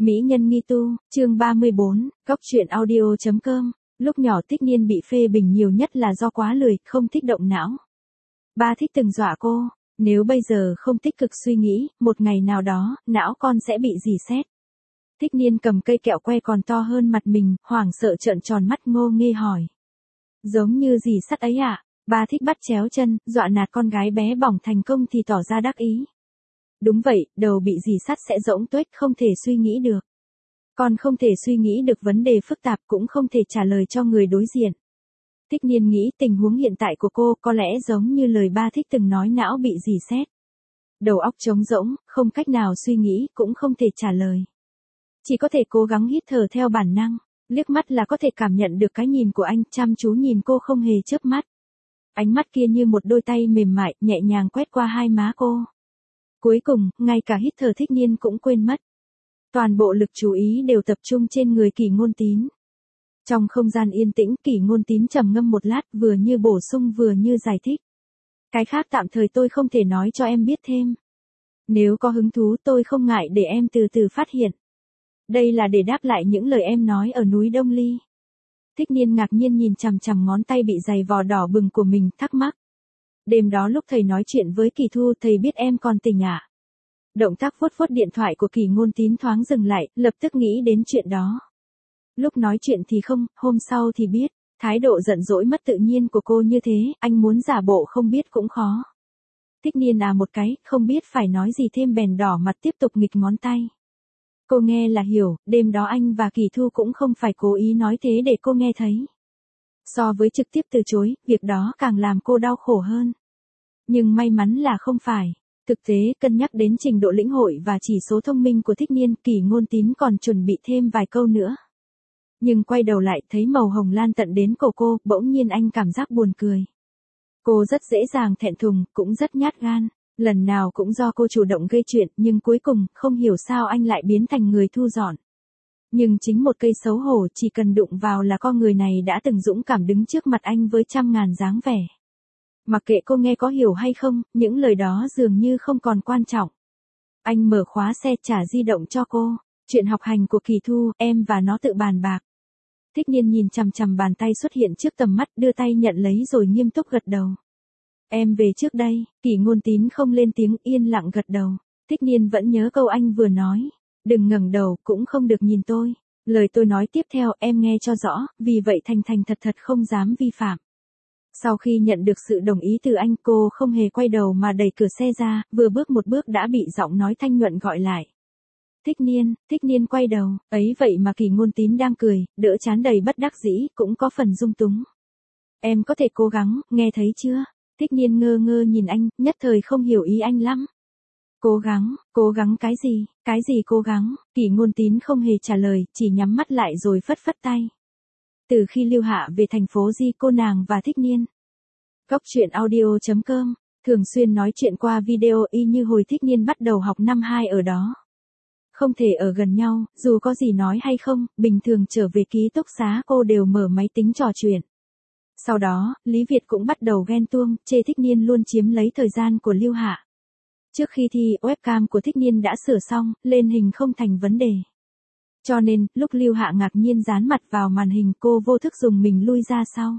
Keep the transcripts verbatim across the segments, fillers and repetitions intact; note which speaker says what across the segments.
Speaker 1: Mỹ nhân nghi tu, chương ba mươi bốn, góc truyện audio chấm com. Lúc nhỏ Thích Niên bị phê bình nhiều nhất là do quá lười, không thích động não. Ba thích từng dọa cô, nếu bây giờ không tích cực suy nghĩ, một ngày nào đó, não con sẽ bị rỉ sét. Thích Niên cầm cây kẹo que còn to hơn mặt mình, hoảng sợ trợn tròn mắt ngô nghê hỏi. Giống như rỉ sắt ấy ạ, à? Ba thích bắt chéo chân, dọa nạt con gái bé bỏng thành công thì tỏ ra đắc ý. Đúng vậy, đầu bị rỉ sắt sẽ rỗng tuếch không thể suy nghĩ được. Con không thể suy nghĩ được vấn đề phức tạp cũng không thể trả lời cho người đối diện. Thích Niên nghĩ tình huống hiện tại của cô có lẽ giống như lời ba thích từng nói não bị rỉ sét. Đầu óc trống rỗng, không cách nào suy nghĩ, cũng không thể trả lời. Chỉ có thể cố gắng hít thở theo bản năng, liếc mắt là có thể cảm nhận được cái nhìn của anh, chăm chú nhìn cô không hề chớp mắt. Ánh mắt kia như một đôi tay mềm mại, nhẹ nhàng quét qua hai má cô. Cuối cùng, ngay cả hít thở Thích Niên cũng quên mất. Toàn bộ lực chú ý đều tập trung trên người Kỷ Ngôn Tín. Trong không gian yên tĩnh, Kỷ Ngôn Tín trầm ngâm một lát, vừa như bổ sung vừa như giải thích. Cái khác tạm thời tôi không thể nói cho em biết thêm. Nếu có hứng thú tôi không ngại để em từ từ phát hiện. Đây là để đáp lại những lời em nói ở núi Đông Ly. Thích Niên ngạc nhiên nhìn chằm chằm ngón tay bị dày vò đỏ bừng của mình, thắc mắc. Đêm đó lúc thầy nói chuyện với Kỳ Thu, thầy biết em còn tỉnh à? Động tác vuốt vuốt điện thoại của Kỷ Ngôn Tín thoáng dừng lại, lập tức nghĩ đến chuyện đó. Lúc nói chuyện thì không, hôm sau thì biết. Thái độ giận dỗi mất tự nhiên của cô như thế, anh muốn giả bộ không biết cũng khó. Thích Niên à một cái, không biết phải nói gì thêm bèn đỏ mặt tiếp tục nghịch ngón tay. Cô nghe là hiểu, đêm đó anh và Kỳ Thu cũng không phải cố ý nói thế để cô nghe thấy. So với trực tiếp từ chối, việc đó càng làm cô đau khổ hơn. Nhưng may mắn là không phải. Thực tế, cân nhắc đến trình độ lĩnh hội và chỉ số thông minh của Thích Niên, Kỷ Ngôn Tín còn chuẩn bị thêm vài câu nữa. Nhưng quay đầu lại thấy màu hồng lan tận đến cổ cô, bỗng nhiên anh cảm giác buồn cười. Cô rất dễ dàng thẹn thùng, cũng rất nhát gan. Lần nào cũng do cô chủ động gây chuyện, nhưng cuối cùng, không hiểu sao anh lại biến thành người thu dọn. Nhưng chính một cây xấu hổ chỉ cần đụng vào là con người này đã từng dũng cảm đứng trước mặt anh với trăm ngàn dáng vẻ. Mặc kệ cô nghe có hiểu hay không, những lời đó dường như không còn quan trọng. Anh mở khóa xe trả di động cho cô. Chuyện học hành của Kỳ Thu, em và nó tự bàn bạc. Thích Niên nhìn chằm chằm bàn tay xuất hiện trước tầm mắt, đưa tay nhận lấy rồi nghiêm túc gật đầu. Em về trước đây. Kỷ Ngôn Tín không lên tiếng, yên lặng gật đầu. Thích Niên vẫn nhớ câu anh vừa nói. Đừng ngẩng đầu, cũng không được nhìn tôi. Lời tôi nói tiếp theo em nghe cho rõ, vì vậy thành thành thật thật không dám vi phạm. Sau khi nhận được sự đồng ý từ anh, cô không hề quay đầu mà đẩy cửa xe ra, vừa bước một bước đã bị giọng nói thanh nhuận gọi lại. Thích Niên. Thích Niên quay đầu, ấy vậy mà Kỷ Ngôn Tín đang cười, đỡ trán đầy bất đắc dĩ, cũng có phần dung túng. Em có thể cố gắng, nghe thấy chưa? Thích Niên ngơ ngơ nhìn anh, nhất thời không hiểu ý anh lắm. Cố gắng, cố gắng cái gì, cái gì cố gắng? Kỷ Ngôn Tín không hề trả lời, chỉ nhắm mắt lại rồi phất phất tay. Từ khi Lưu Hạ về thành phố Di, cô nàng và Thích Niên. Góc truyện audio chấm com, thường xuyên nói chuyện qua video y như hồi Thích Niên bắt đầu học năm hai ở đó. Không thể ở gần nhau, dù có gì nói hay không, bình thường trở về ký túc xá cô đều mở máy tính trò chuyện. Sau đó, Lý Việt cũng bắt đầu ghen tuông, chê Thích Niên luôn chiếm lấy thời gian của Lưu Hạ. Trước khi thi, webcam của Thích Niên đã sửa xong, lên hình không thành vấn đề. Cho nên, lúc Lưu Hạ ngạc nhiên dán mặt vào màn hình, cô vô thức dùng mình lui ra sau.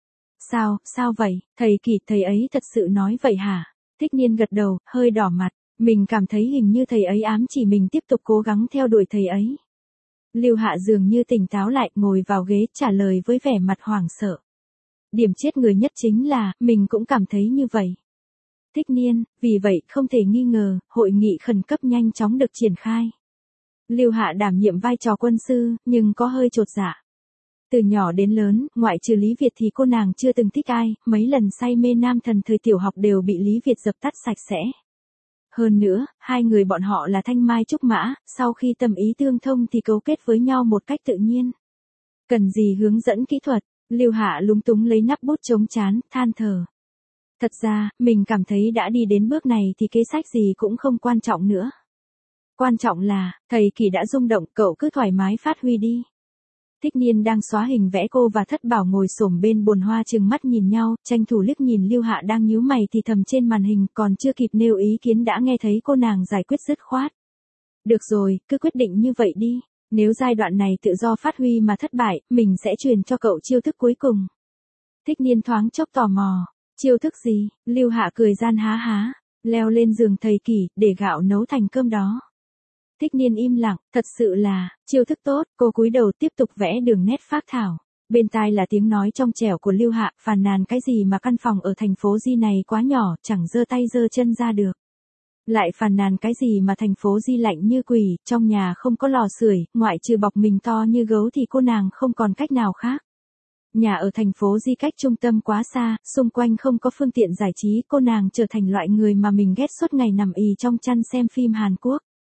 Speaker 1: Sao, sao vậy, thầy Kỷ, thầy ấy thật sự nói vậy hả? Thích Niên gật đầu, hơi đỏ mặt, mình cảm thấy hình như thầy ấy ám chỉ mình tiếp tục cố gắng theo đuổi thầy ấy. Lưu Hạ dường như tỉnh táo lại, ngồi vào ghế, trả lời với vẻ mặt hoảng sợ. Điểm chết người nhất chính là, mình cũng cảm thấy như vậy. Thích Niên, vì vậy, không thể nghi ngờ, hội nghị khẩn cấp nhanh chóng được triển khai. Lưu Hạ đảm nhiệm vai trò quân sư, nhưng có hơi chột dạ. Từ nhỏ đến lớn, ngoại trừ Lý Việt thì cô nàng chưa từng thích ai, mấy lần say mê nam thần thời tiểu học đều bị Lý Việt dập tắt sạch sẽ. Hơn nữa, hai người bọn họ là thanh mai trúc mã, sau khi tâm ý tương thông thì cấu kết với nhau một cách tự nhiên. Cần gì hướng dẫn kỹ thuật, Lưu Hạ lúng túng lấy nắp bút chống chán, than thở. Thật ra, mình cảm thấy đã đi đến bước này thì kế sách gì cũng không quan trọng nữa. Quan trọng là, thầy Kỷ đã rung động, cậu cứ thoải mái phát huy đi. Thích Niên đang xóa hình vẽ cô và Thất Bảo ngồi xổm bên bồn hoa trừng mắt nhìn nhau, tranh thủ liếc nhìn Lưu Hạ đang nhíu mày thì thầm trên màn hình, còn chưa kịp nêu ý kiến đã nghe thấy cô nàng giải quyết dứt khoát. Được rồi, cứ quyết định như vậy đi. Nếu giai đoạn này tự do phát huy mà thất bại, mình sẽ truyền cho cậu chiêu thức cuối cùng. Thích Niên thoáng chốc tò mò. Chiêu thức gì? Lưu Hạ cười gian há há. Leo lên giường thầy Kỷ, để gạo nấu thành cơm đó. Thích Niên im lặng, thật sự là, chiêu thức tốt, cô cúi đầu tiếp tục vẽ đường nét phác thảo. Bên tai là tiếng nói trong trẻo của Lưu Hạ, phàn nàn cái gì mà căn phòng ở thành phố Di này quá nhỏ, chẳng giơ tay giơ chân ra được. Lại phàn nàn cái gì mà thành phố Di lạnh như quỷ, trong nhà không có lò sưởi, ngoại trừ bọc mình to như gấu thì cô nàng không còn cách nào khác. Nhà ở thành phố Di cách trung tâm quá xa, xung quanh không có phương tiện giải trí, cô nàng trở thành loại người mà mình ghét suốt ngày nằm ì trong chăn xem phim Hàn Quốc.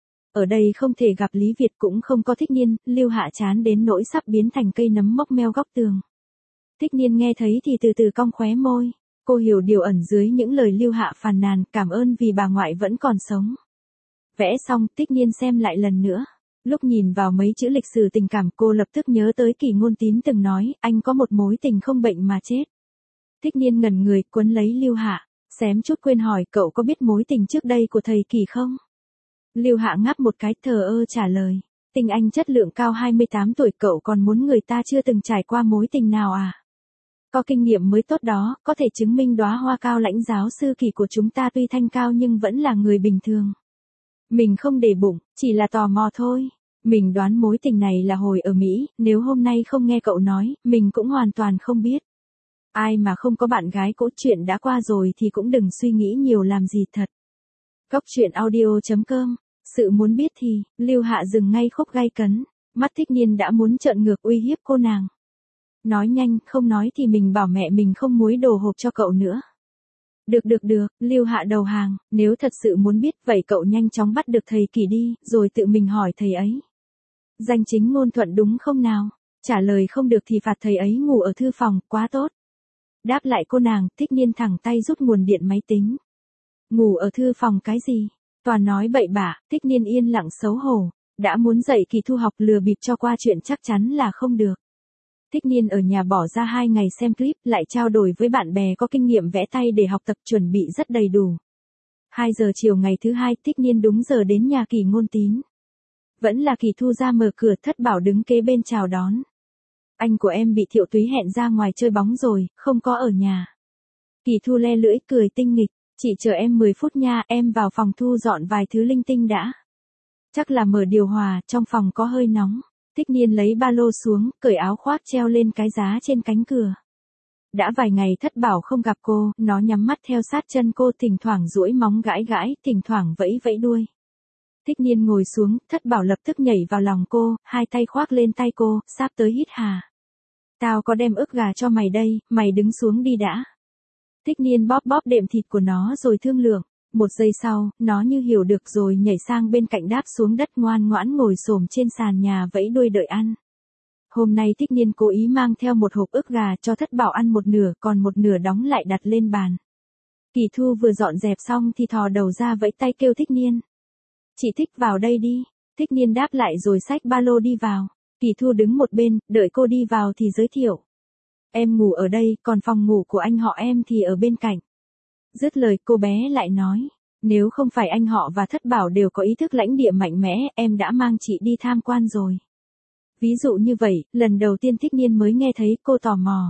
Speaker 1: Ở đây không thể gặp Lý Việt cũng không có Thích Niên, Lưu Hạ chán đến nỗi sắp biến thành cây nấm mốc meo góc tường. Thích Niên nghe thấy thì từ từ cong khóe môi, cô hiểu điều ẩn dưới những lời Lưu Hạ phàn nàn, cảm ơn vì bà ngoại vẫn còn sống. Vẽ xong, Thích Niên xem lại lần nữa. Lúc nhìn vào mấy chữ lịch sử tình cảm cô lập tức nhớ tới Kỷ Ngôn Tín từng nói, anh có một mối tình không bệnh mà chết. Thích Niên ngẩn người, quấn lấy Lưu Hạ, xém chút quên hỏi cậu có biết mối tình trước đây của thầy Kỷ không? Lưu Hạ ngáp một cái thờ ơ trả lời, tình anh chất lượng cao hai mươi tám tuổi cậu còn muốn người ta chưa từng trải qua mối tình nào à? Có kinh nghiệm mới tốt đó, có thể chứng minh đóa hoa cao lãnh giáo sư Kỷ của chúng ta tuy thanh cao nhưng vẫn là người bình thường. Mình không để bụng, chỉ là tò mò thôi. Mình đoán mối tình này là hồi ở Mỹ, nếu hôm nay không nghe cậu nói, mình cũng hoàn toàn không biết. Ai mà không có bạn gái cũ, chuyện đã qua rồi thì cũng đừng suy nghĩ nhiều làm gì thật. Góc truyện audio chấm com, sự muốn biết thì, Lưu Hạ dừng ngay khúc gay cấn, mắt Thích Niên đã muốn trợn ngược uy hiếp cô nàng. Nói nhanh, không nói thì mình bảo mẹ mình không muối đồ hộp cho cậu nữa. Được được được, Lưu Hạ đầu hàng, nếu thật sự muốn biết vậy cậu nhanh chóng bắt được thầy Kỷ đi, rồi tự mình hỏi thầy ấy. Danh chính ngôn thuận đúng không nào? Trả lời không được thì phạt thầy ấy ngủ ở thư phòng, quá tốt. Đáp lại cô nàng, Thích Niên thẳng tay rút nguồn điện máy tính. Ngủ ở thư phòng cái gì? Toàn nói bậy bạ, Thích Niên yên lặng xấu hổ, đã muốn dạy Kỳ Thu học lừa bịp cho qua chuyện chắc chắn là không được. Thích Niên ở nhà bỏ ra hai ngày xem clip, lại trao đổi với bạn bè có kinh nghiệm vẽ tay để học tập chuẩn bị rất đầy đủ. hai giờ chiều ngày thứ hai, Thích Niên đúng giờ đến nhà Kỷ Ngôn Tín. Vẫn là Kỳ Thu ra mở cửa, Thất Bảo đứng kế bên chào đón. Anh của em bị Thiệu Túy hẹn ra ngoài chơi bóng rồi, không có ở nhà. Kỳ Thu le lưỡi cười tinh nghịch, chị chờ em mười phút nha, em vào phòng thu dọn vài thứ linh tinh đã. Chắc là mở điều hòa, trong phòng có hơi nóng. Thích Niên lấy ba lô xuống, cởi áo khoác treo lên cái giá trên cánh cửa. Đã vài ngày Thất Bảo không gặp cô, nó nhắm mắt theo sát chân cô, thỉnh thoảng duỗi móng gãi gãi, thỉnh thoảng vẫy vẫy đuôi. Thích Niên ngồi xuống, Thất Bảo lập tức nhảy vào lòng cô, hai tay khoác lên tay cô, sắp tới hít hà. Tao có đem ức gà cho mày đây, mày đứng xuống đi đã. Thích Niên bóp bóp đệm thịt của nó rồi thương lượng. Một giây sau, nó như hiểu được rồi nhảy sang bên cạnh đáp xuống đất, ngoan ngoãn ngồi xổm trên sàn nhà vẫy đuôi đợi ăn. Hôm nay Thích Niên cố ý mang theo một hộp ức gà cho Thất Bảo ăn một nửa, còn một nửa đóng lại đặt lên bàn. Kỳ Thu vừa dọn dẹp xong thì thò đầu ra vẫy tay kêu Thích Niên. Chị Thích vào đây đi. Thích Niên đáp lại rồi xách ba lô đi vào. Kỳ Thu đứng một bên, đợi cô đi vào thì giới thiệu. Em ngủ ở đây, còn phòng ngủ của anh họ em thì ở bên cạnh. Dứt lời cô bé lại nói, nếu không phải anh họ và Thất Bảo đều có ý thức lãnh địa mạnh mẽ, em đã mang chị đi tham quan rồi. Ví dụ như vậy, lần đầu tiên Thích Niên mới nghe thấy, cô tò mò.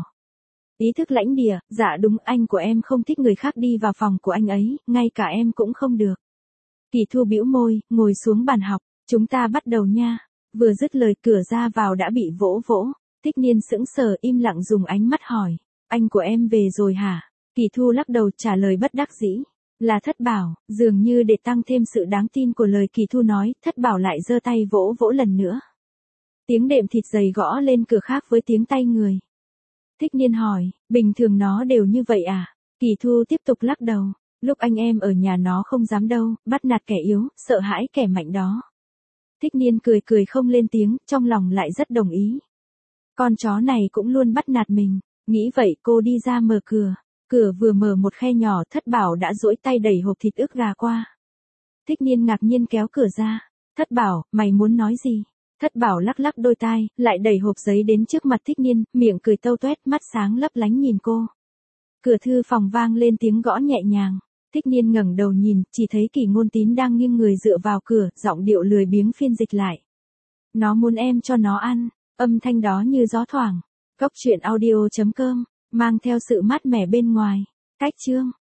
Speaker 1: Ý thức lãnh địa, dạ đúng, anh của em không thích người khác đi vào phòng của anh ấy, ngay cả em cũng không được. Kỳ Thu bĩu môi, ngồi xuống bàn học, chúng ta bắt đầu nha. Vừa dứt lời cửa ra vào đã bị vỗ vỗ. Thích Niên sững sờ im lặng dùng ánh mắt hỏi, anh của em về rồi hả? Kỳ Thu lắc đầu trả lời bất đắc dĩ, là Thất Bảo. Dường như để tăng thêm sự đáng tin của lời Kỳ Thu nói, Thất Bảo lại giơ tay vỗ vỗ lần nữa. Tiếng đệm thịt dày gõ lên cửa khác với tiếng tay người. Thích Niên hỏi, bình thường nó đều như vậy à? Kỳ Thu tiếp tục lắc đầu, lúc anh em ở nhà nó không dám đâu, bắt nạt kẻ yếu, sợ hãi kẻ mạnh đó. Thích Niên cười cười không lên tiếng, trong lòng lại rất đồng ý. Con chó này cũng luôn bắt nạt mình, nghĩ vậy cô đi ra mở cửa. Cửa vừa mở một khe nhỏ, Thất Bảo đã duỗi tay đẩy hộp thịt ức gà qua. Thích Niên ngạc nhiên kéo cửa ra. Thất Bảo, mày muốn nói gì? Thất Bảo lắc lắc đôi tai, lại đẩy hộp giấy đến trước mặt Thích Niên, miệng cười tâu tuét, mắt sáng lấp lánh nhìn cô. Cửa thư phòng vang lên tiếng gõ nhẹ nhàng. Thích Nhiên ngẩng đầu nhìn, chỉ thấy Kỷ Ngôn Tín đang nghiêng người dựa vào cửa, giọng điệu lười biếng phiên dịch lại. Nó muốn em cho nó ăn, âm thanh đó như gió thoảng. Cốc truyện audio chấm com, mang theo sự mát mẻ bên ngoài. Cách chương